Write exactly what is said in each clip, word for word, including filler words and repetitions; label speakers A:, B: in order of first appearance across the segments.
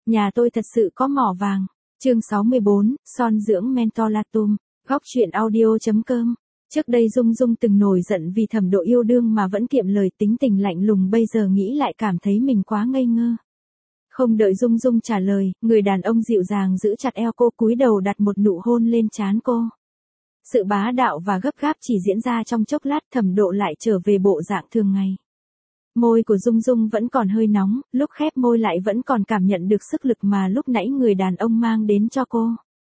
A: nhà tôi thật sự có mỏ vàng. Chương sáu mươi bốn, son dưỡng Mentholatum, góc truyện audio chấm com. Trước đây Dung Dung từng nổi giận vì Thẩm Độ yêu đương mà vẫn kiệm lời, tính tình lạnh lùng, bây giờ nghĩ lại cảm thấy mình quá ngây ngơ. Không đợi Dung Dung trả lời, người đàn ông dịu dàng giữ chặt eo cô, cúi đầu đặt một nụ hôn lên trán cô. Sự bá đạo và gấp gáp chỉ diễn ra trong chốc lát, Thẩm Độ lại trở về bộ dạng thường ngày. Môi của Dung Dung vẫn còn hơi nóng, lúc khép môi lại vẫn còn cảm nhận được sức lực mà lúc nãy người đàn ông mang đến cho cô.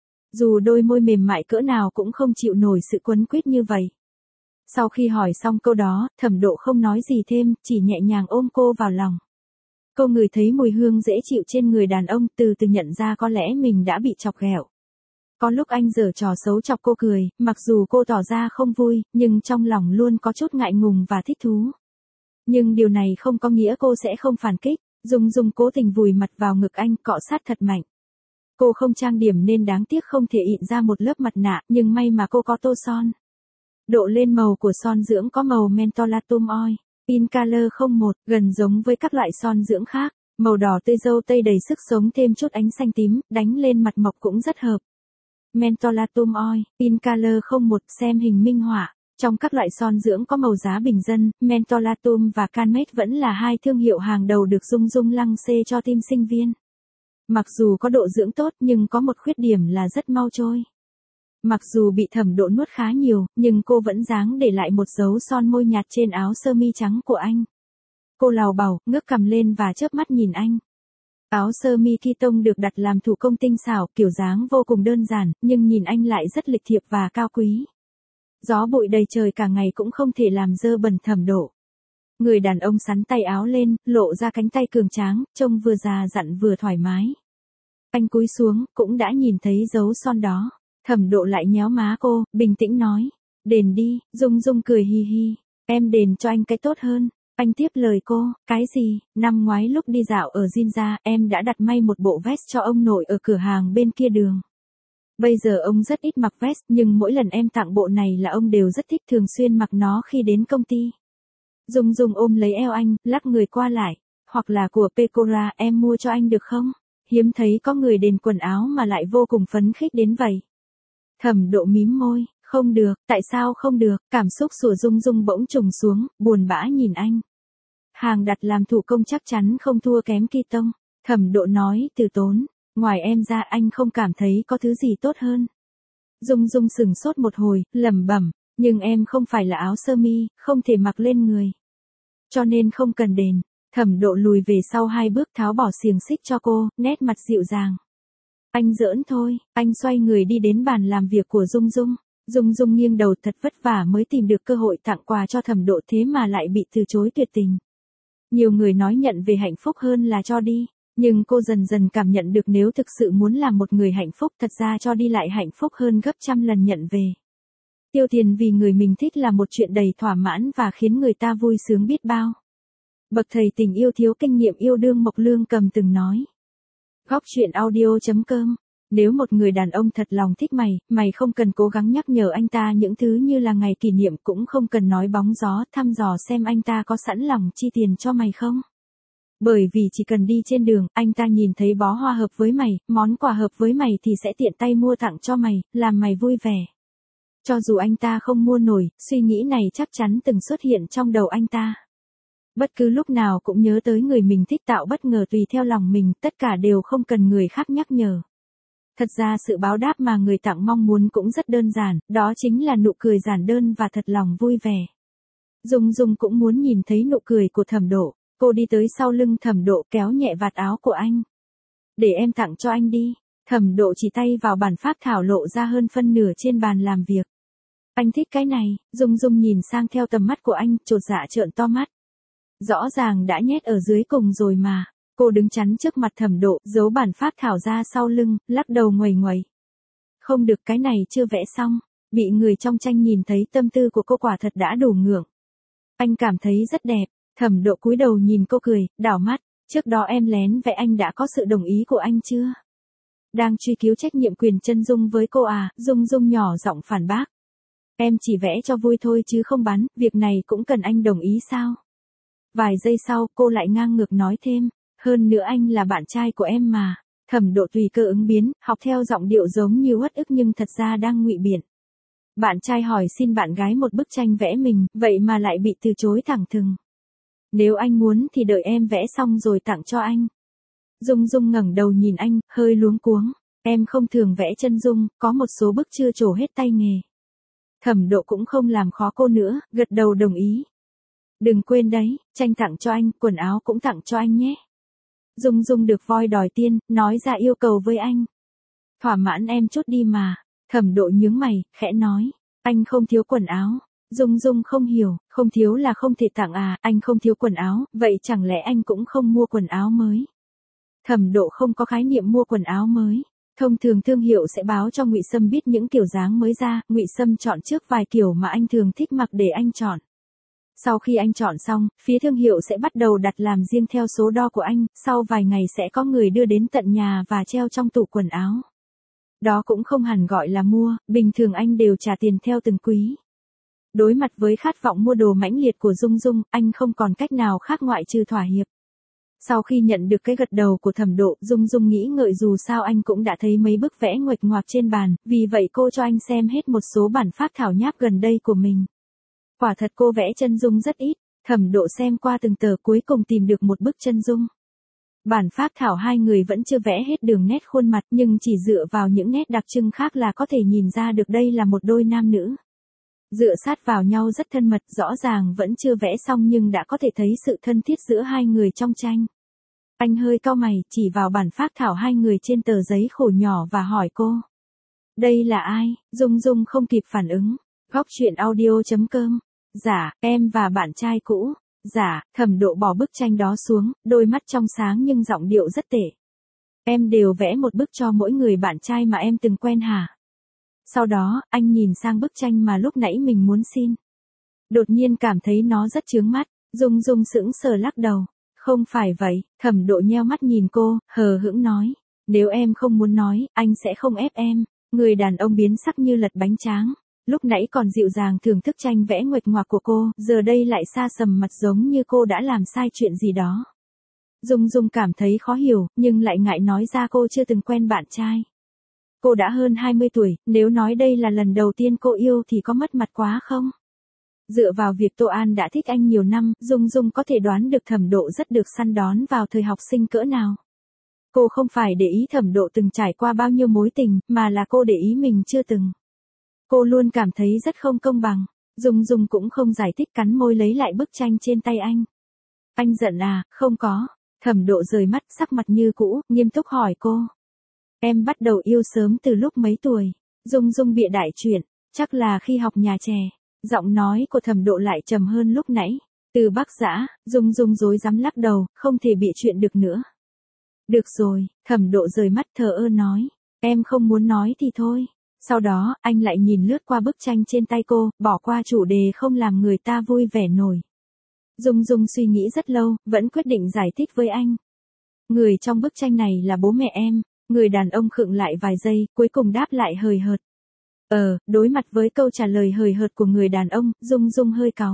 A: Dù đôi môi mềm mại cỡ nào cũng không chịu nổi sự quấn quýt như vậy. Sau khi hỏi xong câu đó, Thẩm Độ không nói gì thêm, chỉ nhẹ nhàng ôm cô vào lòng. Cô ngửi thấy mùi hương dễ chịu trên người đàn ông, từ từ nhận ra có lẽ mình đã bị chọc ghẹo. Có lúc anh giở trò xấu chọc cô cười, mặc dù cô tỏ ra không vui, nhưng trong lòng luôn có chút ngại ngùng và thích thú. Nhưng điều này không có nghĩa cô sẽ không phản kích. Dung Dung cố tình vùi mặt vào ngực anh, cọ sát thật mạnh. Cô không trang điểm nên đáng tiếc không thể ịn ra một lớp mặt nạ, nhưng may mà cô có tô son. Độ lên màu của son dưỡng có màu Mentholatum Oil, Pink Color không một, gần giống với các loại son dưỡng khác. Màu đỏ tươi dâu tây đầy sức sống, thêm chút ánh xanh tím, đánh lên mặt mộc cũng rất hợp. Mentholatum Oil, Pink Color không một, xem hình minh họa. Trong các loại son dưỡng có màu giá bình dân, Mentholatum và Canmate vẫn là hai thương hiệu hàng đầu được Dung Dung lăng xê cho team sinh viên. Mặc dù có độ dưỡng tốt nhưng có một khuyết điểm là rất mau trôi. Mặc dù bị Thẩm Độ nuốt khá nhiều, nhưng cô vẫn dáng để lại một dấu son môi nhạt trên áo sơ mi trắng của anh. Cô lào bào, ngước cằm lên và chớp mắt nhìn anh. Áo sơ mi Kitong được đặt làm thủ công tinh xảo, kiểu dáng vô cùng đơn giản, nhưng nhìn anh lại rất lịch thiệp và cao quý. Gió bụi đầy trời cả ngày cũng không thể làm dơ bẩn Thẩm Độ. Người đàn ông xắn tay áo lên, lộ ra cánh tay cường tráng, trông vừa già dặn vừa thoải mái. Anh cúi xuống, cũng đã nhìn thấy dấu son đó. Thẩm Độ lại nhéo má cô, bình tĩnh nói. Đền đi. Dung Dung cười hi hi. Em đền cho anh cái tốt hơn. Anh tiếp lời cô. Cái gì? Năm ngoái lúc đi dạo ở Jinja, em đã đặt may một bộ vest cho ông nội ở cửa hàng bên kia đường. Bây giờ ông rất ít mặc vest, nhưng mỗi lần em tặng bộ này là ông đều rất thích, thường xuyên mặc nó khi đến công ty. Dung Dung ôm lấy eo anh, lắc người qua lại. Hoặc là của Pecora, em mua cho anh được không? Hiếm thấy có người đền quần áo mà lại vô cùng phấn khích đến vậy. Thẩm Độ mím môi, không được, tại sao không được? Cảm xúc của Dung Dung bỗng trùng xuống, buồn bã nhìn anh. Hàng đặt làm thủ công chắc chắn không thua kém Kitong. Thẩm Độ nói từ tốn. Ngoài em ra anh không cảm thấy có thứ gì tốt hơn. Dung Dung sừng sốt một hồi, lẩm bẩm, nhưng em không phải là áo sơ mi, không thể mặc lên người. Cho nên không cần đền. Thẩm Độ lùi về sau hai bước, tháo bỏ xiềng xích cho cô, nét mặt dịu dàng. Anh giỡn thôi. Anh xoay người đi đến bàn làm việc của Dung Dung. Dung Dung nghiêng đầu, thật vất vả mới tìm được cơ hội tặng quà cho Thẩm Độ, thế mà lại bị từ chối tuyệt tình. Nhiều người nói nhận về hạnh phúc hơn là cho đi. Nhưng cô dần dần cảm nhận được nếu thực sự muốn làm một người hạnh phúc, thật ra cho đi lại hạnh phúc hơn gấp trăm lần nhận về. Tiêu tiền vì người mình thích là một chuyện đầy thỏa mãn và khiến người ta vui sướng biết bao. Bậc thầy tình yêu thiếu kinh nghiệm yêu đương Mộc Lương Cầm từng nói. Góc truyện audio chấm com. Nếu một người đàn ông thật lòng thích mày, mày không cần cố gắng nhắc nhở anh ta những thứ như là ngày kỷ niệm, cũng không cần nói bóng gió, thăm dò xem anh ta có sẵn lòng chi tiền cho mày không. Bởi vì chỉ cần đi trên đường, anh ta nhìn thấy bó hoa hợp với mày, món quà hợp với mày thì sẽ tiện tay mua tặng cho mày, làm mày vui vẻ. Cho dù anh ta không mua nổi, suy nghĩ này chắc chắn từng xuất hiện trong đầu anh ta. Bất cứ lúc nào cũng nhớ tới người mình thích, tạo bất ngờ tùy theo lòng mình, tất cả đều không cần người khác nhắc nhở. Thật ra sự báo đáp mà người tặng mong muốn cũng rất đơn giản, đó chính là nụ cười giản đơn và thật lòng vui vẻ. Dung Dung cũng muốn nhìn thấy nụ cười của Thẩm Độ. Cô đi tới sau lưng Thẩm Độ, kéo nhẹ vạt áo của anh. Để em tặng cho anh đi. Thẩm Độ chỉ tay vào bản phác thảo lộ ra hơn phân nửa trên bàn làm việc. Anh thích cái này. Dung Dung nhìn sang theo tầm mắt của anh, chột dạ trợn to mắt. Rõ ràng đã nhét ở dưới cùng rồi mà. Cô đứng chắn trước mặt Thẩm Độ, giấu bản phác thảo ra sau lưng, lắc đầu nguầy nguầy. Không được, cái này chưa vẽ xong. Bị người trong tranh nhìn thấy tâm tư của cô quả thật đã đủ ngượng. Anh cảm thấy rất đẹp. Thẩm Độ cúi đầu nhìn cô cười, đảo mắt. Trước đó em lén vẽ, anh đã có sự đồng ý của anh chưa? Đang truy cứu trách nhiệm quyền chân dung với cô à? Dung Dung nhỏ giọng phản bác. Em chỉ vẽ cho vui thôi chứ không bán, việc này cũng cần anh đồng ý sao? Vài giây sau, cô lại ngang ngược nói thêm. hơn nữa anh là bạn trai của em mà. Thẩm Độ tùy cơ ứng biến, học theo giọng điệu giống như uất ức nhưng thật ra đang ngụy biện. Bạn trai hỏi xin bạn gái một bức tranh vẽ mình, vậy mà lại bị từ chối thẳng thừng. Nếu anh muốn thì đợi em vẽ xong rồi tặng cho anh. Dung Dung ngẩng đầu nhìn anh, hơi luống cuống. Em không thường vẽ chân dung, có một số bức chưa trổ hết tay nghề. Thẩm Độ cũng không làm khó cô nữa, gật đầu đồng ý. Đừng quên đấy, tranh tặng cho anh, quần áo cũng tặng cho anh nhé. Dung Dung được voi đòi tiên, nói ra yêu cầu với anh. Thỏa mãn em chút đi mà. Thẩm Độ nhướng mày, khẽ nói. Anh không thiếu quần áo. Dung Dung không hiểu, không thiếu là không thể tặng à, anh không thiếu quần áo, vậy chẳng lẽ anh cũng không mua quần áo mới? Thẩm Độ không có khái niệm mua quần áo mới. Thông thường thương hiệu sẽ báo cho Ngụy Sâm biết những kiểu dáng mới ra, Ngụy Sâm chọn trước vài kiểu mà anh thường thích mặc để anh chọn. Sau khi anh chọn xong, phía thương hiệu sẽ bắt đầu đặt làm riêng theo số đo của anh, sau vài ngày sẽ có người đưa đến tận nhà và treo trong tủ quần áo. Đó cũng không hẳn gọi là mua, bình thường anh đều trả tiền theo từng quý. Đối mặt với khát vọng mua đồ mãnh liệt của Dung Dung, anh không còn cách nào khác ngoại trừ thỏa hiệp. Sau khi nhận được cái gật đầu của Thẩm Độ, Dung Dung nghĩ ngợi dù sao anh cũng đã thấy mấy bức vẽ nguệch ngoạc trên bàn, vì vậy cô cho anh xem hết một số bản phác thảo nháp gần đây của mình. Quả thật cô vẽ chân dung rất ít, Thẩm Độ xem qua từng tờ cuối cùng tìm được một bức chân dung. Bản phác thảo hai người vẫn chưa vẽ hết đường nét khuôn mặt nhưng chỉ dựa vào những nét đặc trưng khác là có thể nhìn ra được đây là một đôi nam nữ. Dựa sát vào nhau rất thân mật, rõ ràng vẫn chưa vẽ xong nhưng đã có thể thấy sự thân thiết giữa hai người trong tranh. Anh hơi cau mày, chỉ vào bản phác thảo hai người trên tờ giấy khổ nhỏ và hỏi cô. Đây là ai? Dung Dung không kịp phản ứng. Góc truyện audio chấm com. Dạ, em và bạn trai cũ. Dạ, Thẩm Độ bỏ bức tranh đó xuống, đôi mắt trong sáng nhưng giọng điệu rất tệ. Em đều vẽ một bức cho mỗi người bạn trai mà em từng quen hả? Sau đó, anh nhìn sang bức tranh mà lúc nãy mình muốn xin. Đột nhiên cảm thấy nó rất chướng mắt, Dung Dung sững sờ lắc đầu. Không phải vậy, Thẩm Độ nheo mắt nhìn cô, hờ hững nói. Nếu em không muốn nói, anh sẽ không ép em. Người đàn ông biến sắc như lật bánh tráng. Lúc nãy còn dịu dàng thưởng thức tranh vẽ nguệch ngoạc của cô, giờ đây lại sa sầm mặt giống như cô đã làm sai chuyện gì đó. Dung Dung cảm thấy khó hiểu, nhưng lại ngại nói ra cô chưa từng quen bạn trai. Cô đã hơn hai mươi tuổi, nếu nói đây là lần đầu tiên cô yêu thì có mất mặt quá không? Dựa vào việc Tô An đã thích anh nhiều năm, Dung Dung có thể đoán được Thẩm Độ rất được săn đón vào thời học sinh cỡ nào. Cô không phải để ý Thẩm Độ từng trải qua bao nhiêu mối tình, mà là cô để ý mình chưa từng. Cô luôn cảm thấy rất không công bằng. Dung Dung cũng không giải thích, cắn môi lấy lại bức tranh trên tay anh. Anh giận à? Không có. Thẩm Độ rời mắt, sắc mặt như cũ, nghiêm túc hỏi cô. Em bắt đầu yêu sớm từ lúc mấy tuổi? Dung Dung bịa đại chuyện, chắc là khi học nhà trẻ. Giọng nói của Thẩm Độ lại trầm hơn lúc nãy. Từ Bắc Dã, Dung Dung rối rắm lắc đầu, không thể bịa chuyện được nữa. Được rồi, Thẩm Độ rời mắt thờ ơ nói. Em không muốn nói thì thôi. Sau đó, anh lại nhìn lướt qua bức tranh trên tay cô, bỏ qua chủ đề không làm người ta vui vẻ nổi. Dung Dung suy nghĩ rất lâu, vẫn quyết định giải thích với anh. Người trong bức tranh này là bố mẹ em. Người đàn ông khựng lại vài giây, cuối cùng đáp lại hời hợt. Ờ, đối mặt với câu trả lời hời hợt của người đàn ông, Dung Dung hơi cáu.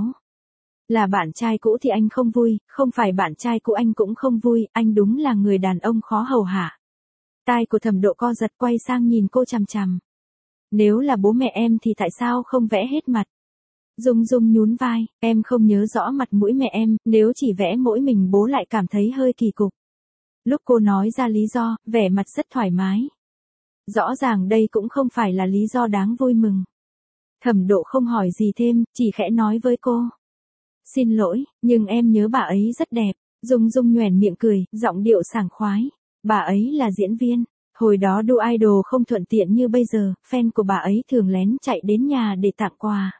A: Là bạn trai cũ thì anh không vui, không phải bạn trai cũ anh cũng không vui, anh đúng là người đàn ông khó hầu hạ. Tai của Thẩm Độ co giật, quay sang nhìn cô chằm chằm. Nếu là bố mẹ em thì tại sao không vẽ hết mặt? Dung Dung nhún vai, em không nhớ rõ mặt mũi mẹ em, nếu chỉ vẽ mỗi mình bố lại cảm thấy hơi kỳ cục. Lúc cô nói ra lý do, vẻ mặt rất thoải mái. Rõ ràng đây cũng không phải là lý do đáng vui mừng. Thẩm Độ không hỏi gì thêm, chỉ khẽ nói với cô. Xin lỗi, nhưng em nhớ bà ấy rất đẹp. Dung Dung nhoẻn miệng cười, giọng điệu sảng khoái. Bà ấy là diễn viên. Hồi đó đu idol không thuận tiện như bây giờ, fan của bà ấy thường lén chạy đến nhà để tặng quà.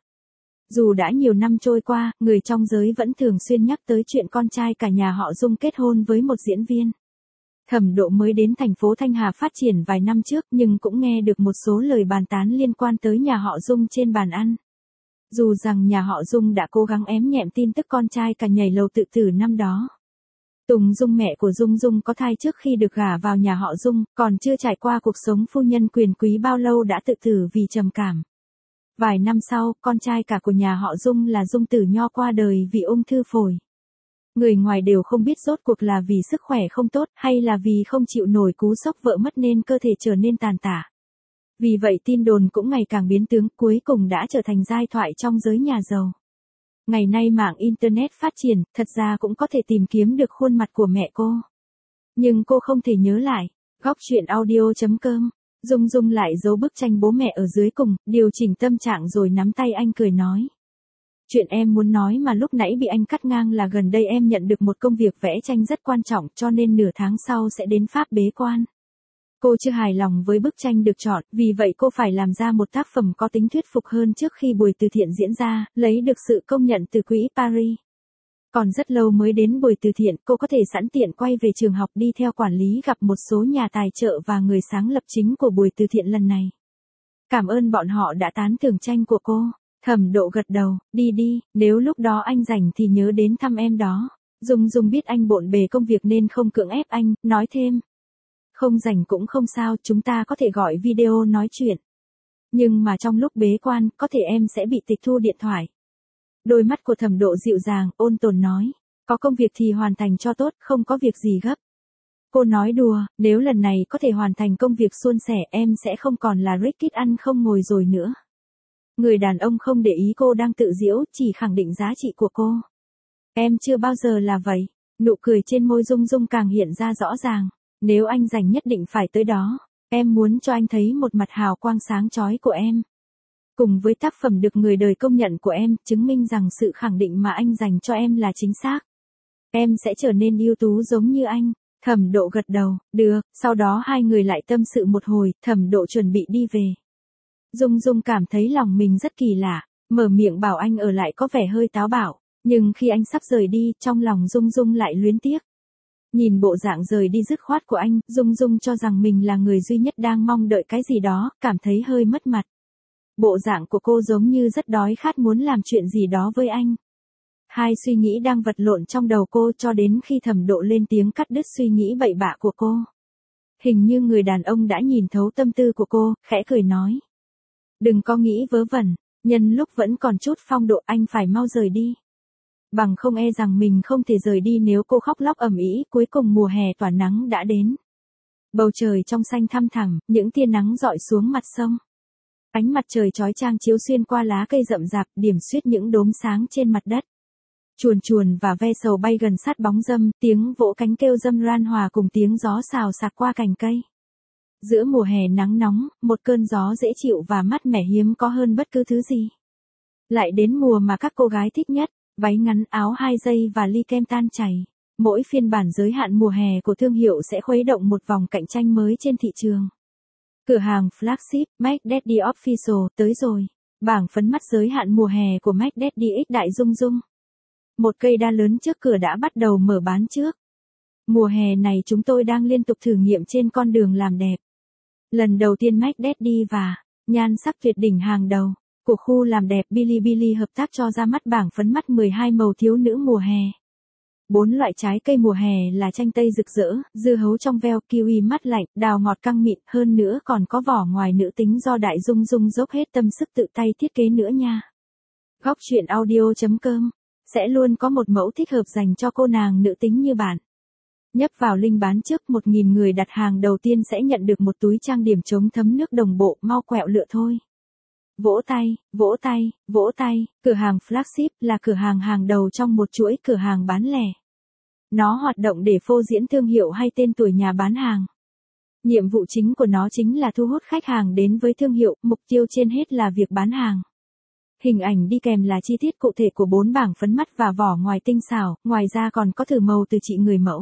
A: Dù đã nhiều năm trôi qua, người trong giới vẫn thường xuyên nhắc tới chuyện con trai cả nhà họ Dung kết hôn với một diễn viên. Thẩm Độ mới đến thành phố Thanh Hà phát triển vài năm trước nhưng cũng nghe được một số lời bàn tán liên quan tới nhà họ Dung trên bàn ăn. Dù rằng nhà họ Dung đã cố gắng ém nhẹm tin tức con trai cả nhảy lầu tự tử năm đó. Tùng Dung, mẹ của Dung Dung, có thai trước khi được gả vào nhà họ Dung, còn chưa trải qua cuộc sống phu nhân quyền quý bao lâu đã tự tử vì trầm cảm. Vài năm sau, con trai cả của nhà họ Dung là Dung Tử Nho qua đời vì ung thư phổi. Người ngoài đều không biết rốt cuộc là vì sức khỏe không tốt hay là vì không chịu nổi cú sốc vợ mất nên cơ thể trở nên tàn tả. Vì vậy tin đồn cũng ngày càng biến tướng, cuối cùng đã trở thành giai thoại trong giới nhà giàu. Ngày nay mạng Internet phát triển, thật ra cũng có thể tìm kiếm được khuôn mặt của mẹ cô. Nhưng cô không thể nhớ lại. Góc chuyện audio chấm com. Dung Dung lại giấu bức tranh bố mẹ ở dưới cùng, điều chỉnh tâm trạng rồi nắm tay anh cười nói. Chuyện em muốn nói mà lúc nãy bị anh cắt ngang là gần đây em nhận được một công việc vẽ tranh rất quan trọng cho nên nửa tháng sau sẽ đến Pháp bế quan. Cô chưa hài lòng với bức tranh được chọn, vì vậy cô phải làm ra một tác phẩm có tính thuyết phục hơn trước khi buổi từ thiện diễn ra, lấy được sự công nhận từ quỹ Paris. Còn rất lâu mới đến buổi từ thiện, cô có thể sẵn tiện quay về trường học đi theo quản lý gặp một số nhà tài trợ và người sáng lập chính của buổi từ thiện lần này. Cảm ơn bọn họ đã tán thưởng tranh của cô. Thẩm Độ gật đầu, đi đi, nếu lúc đó anh rảnh thì nhớ đến thăm em đó. Dung Dung biết anh bộn bề công việc nên không cưỡng ép anh, nói thêm. Không rảnh cũng không sao, chúng ta có thể gọi video nói chuyện. Nhưng mà trong lúc bế quan, có thể em sẽ bị tịch thu điện thoại. Đôi mắt của Thẩm Độ dịu dàng, ôn tồn nói. Có công việc thì hoàn thành cho tốt, không có việc gì gấp. Cô nói đùa, nếu lần này có thể hoàn thành công việc suôn sẻ em sẽ không còn là Rickit ăn không ngồi rồi nữa. Người đàn ông không để ý cô đang tự giễu, chỉ khẳng định giá trị của cô. Em chưa bao giờ là vậy. Nụ cười trên môi Dung Dung càng hiện ra rõ ràng. Nếu anh rảnh nhất định phải tới đó. Em muốn cho anh thấy một mặt hào quang sáng chói của em. Cùng với tác phẩm được người đời công nhận của em, chứng minh rằng sự khẳng định mà anh dành cho em là chính xác. Em sẽ trở nên ưu tú giống như anh. Thẩm Độ gật đầu, được, sau đó hai người lại tâm sự một hồi, Thẩm Độ chuẩn bị đi về. Dung Dung cảm thấy lòng mình rất kỳ lạ, mở miệng bảo anh ở lại có vẻ hơi táo bạo, nhưng khi anh sắp rời đi, trong lòng Dung Dung lại luyến tiếc. Nhìn bộ dạng rời đi dứt khoát của anh, Dung Dung cho rằng mình là người duy nhất đang mong đợi cái gì đó, cảm thấy hơi mất mặt. Bộ dạng của cô giống như rất đói khát muốn làm chuyện gì đó với anh. Hai suy nghĩ đang vật lộn trong đầu cô cho đến khi Thẩm Độ lên tiếng cắt đứt suy nghĩ bậy bạ của cô. Hình như người đàn ông đã nhìn thấu tâm tư của cô, khẽ cười nói. Đừng có nghĩ vớ vẩn, nhân lúc vẫn còn chút phong độ anh phải mau rời đi. Bằng không e rằng mình không thể rời đi nếu cô khóc lóc ầm ĩ. Cuối cùng mùa hè tỏa nắng đã đến. Bầu trời trong xanh thăm thẳm, những tia nắng rọi xuống mặt sông. Ánh mặt trời chói chang chiếu xuyên qua lá cây rậm rạp, điểm xuyết những đốm sáng trên mặt đất. Chuồn chuồn và ve sầu bay gần sát bóng dâm, tiếng vỗ cánh kêu râm ran hòa cùng tiếng gió xào xạc qua cành cây. Giữa mùa hè nắng nóng, một cơn gió dễ chịu và mát mẻ hiếm có hơn bất cứ thứ gì. Lại đến mùa mà các cô gái thích nhất, váy ngắn áo hai dây và ly kem tan chảy. Mỗi phiên bản giới hạn mùa hè của thương hiệu sẽ khuấy động một vòng cạnh tranh mới trên thị trường. Cửa hàng flagship Make Daddy Official tới rồi. Bảng phấn mắt giới hạn mùa hè của Make Daddy X Đại Dung Dung. Một cây đa lớn trước cửa đã bắt đầu mở bán trước. Mùa hè này chúng tôi đang liên tục thử nghiệm trên con đường làm đẹp. Lần đầu tiên Make Daddy và nhan sắc tuyệt đỉnh hàng đầu của khu làm đẹp Bilibili hợp tác cho ra mắt bảng phấn mắt mười hai màu thiếu nữ mùa hè. Bốn loại trái cây mùa hè là chanh tây rực rỡ, dưa hấu trong veo, kiwi mát lạnh, đào ngọt căng mịn, hơn nữa còn có vỏ ngoài nữ tính do Đại Dung Dung dốc hết tâm sức tự tay thiết kế nữa nha. Góc chuyện audio chấm com sẽ luôn có một mẫu thích hợp dành cho cô nàng nữ tính như bạn. Nhấp vào link bán trước, một nghìn người đặt hàng đầu tiên sẽ nhận được một túi trang điểm chống thấm nước đồng bộ, mau quẹo lựa thôi. Vỗ tay, vỗ tay, vỗ tay, cửa hàng flagship là cửa hàng hàng đầu trong một chuỗi cửa hàng bán lẻ. Nó hoạt động để phô diễn thương hiệu hay tên tuổi nhà bán hàng. Nhiệm vụ chính của nó chính là thu hút khách hàng đến với thương hiệu, mục tiêu trên hết là việc bán hàng. Hình ảnh đi kèm là chi tiết cụ thể của bốn bảng phấn mắt và vỏ ngoài tinh xảo, ngoài ra còn có thử màu từ chị người mẫu.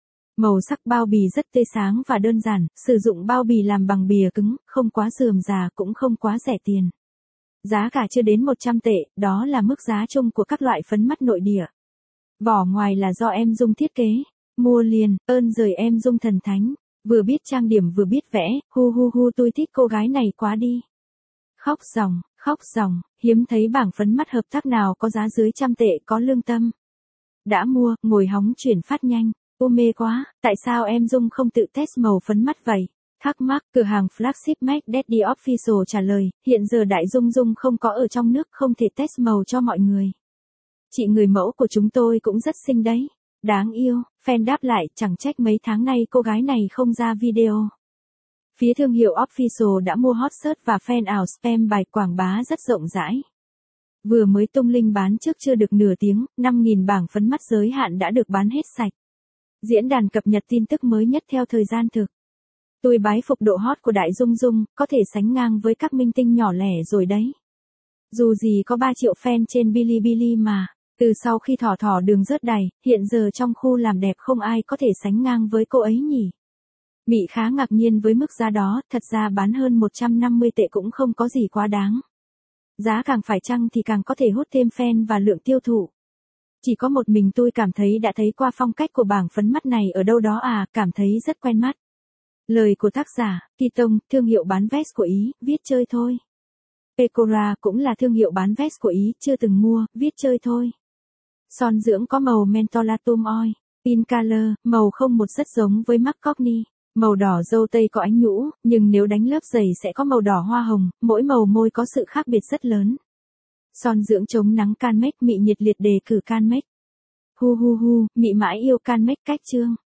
A: Màu sắc bao bì rất tươi sáng và đơn giản, sử dụng bao bì làm bằng bìa cứng, không quá rườm rà cũng không quá rẻ tiền. Giá cả chưa đến một trăm tệ, đó là mức giá chung của các loại phấn mắt nội địa. Vỏ ngoài là do em Dung thiết kế. Mua liền, ơn rời em Dung thần thánh. Vừa biết trang điểm vừa biết vẽ, hu hu hu tôi thích cô gái này quá đi. Khóc ròng, khóc ròng, hiếm thấy bảng phấn mắt hợp tác nào có giá dưới trăm tệ có lương tâm. Đã mua, ngồi hóng chuyển phát nhanh. Ô mê quá, tại sao em Dung không tự test màu phấn mắt vậy? Thắc mắc, cửa hàng flagship Make Daddy Official trả lời, hiện giờ Đại Dung Dung không có ở trong nước, không thể test màu cho mọi người. Chị người mẫu của chúng tôi cũng rất xinh đấy. Đáng yêu, fan đáp lại, chẳng trách mấy tháng nay cô gái này không ra video. Phía thương hiệu Official đã mua hot search và fan ảo spam bài quảng bá rất rộng rãi. Vừa mới tung link bán trước chưa được nửa tiếng, năm nghìn bảng phấn mắt giới hạn đã được bán hết sạch. Diễn đàn cập nhật tin tức mới nhất theo thời gian thực. Tôi bái phục độ hot của Đại Dung Dung, có thể sánh ngang với các minh tinh nhỏ lẻ rồi đấy. Dù gì có ba triệu fan trên Bilibili mà, từ sau khi thỏ thỏ đường rớt đầy, hiện giờ trong khu làm đẹp không ai có thể sánh ngang với cô ấy nhỉ. Mị khá ngạc nhiên với mức giá đó, thật ra bán hơn một trăm năm mươi tệ cũng không có gì quá đáng. Giá càng phải chăng thì càng có thể hút thêm fan và lượng tiêu thụ. Chỉ có một mình tôi cảm thấy đã thấy qua phong cách của bảng phấn mắt này ở đâu đó à, cảm thấy rất quen mắt. Lời của tác giả, Kitong, thương hiệu bán vest của Ý, viết chơi thôi. Pecora cũng là thương hiệu bán vest của Ý, chưa từng mua, viết chơi thôi. Son dưỡng có màu Mentholatum Oil, Pink Color, màu không một rất giống với Marc Cockney. Màu đỏ dâu tây có ánh nhũ, nhưng nếu đánh lớp dày sẽ có màu đỏ hoa hồng, mỗi màu môi có sự khác biệt rất lớn. Son dưỡng chống nắng Canmake, Mị nhiệt liệt đề cử Canmake. Hu hu hu, Mị mãi yêu Canmake cách chương.